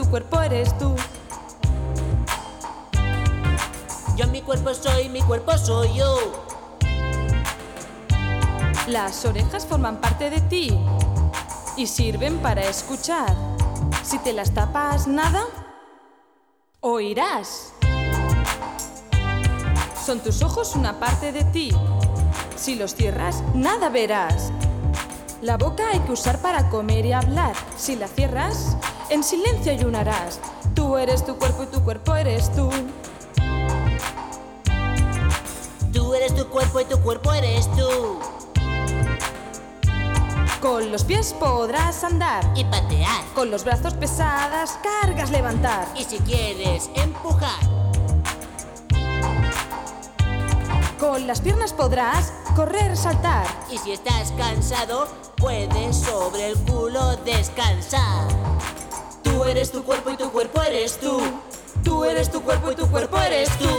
tu cuerpo eres tú. Yo mi cuerpo soy yo. Las orejas forman parte de ti y sirven para escuchar. Si te las tapas, nada oirás. Son tus ojos una parte de ti. Si los cierras, nada verás. La boca hay que usar para comer y hablar. Si la cierras, en silencio ayunarás. Tú eres tu cuerpo y tu cuerpo eres tú. Tú eres tu cuerpo y tu cuerpo eres tú. Con los pies podrás andar Y patear. con los brazos pesadas, cargas levantar. Y si quieres empujar. Con las piernas podrás correr, saltar. Y si estás cansado, puedes sobre el culo descansar. Tú eres tu cuerpo y tu cuerpo eres tú. Tú eres tu cuerpo y tu cuerpo eres tú.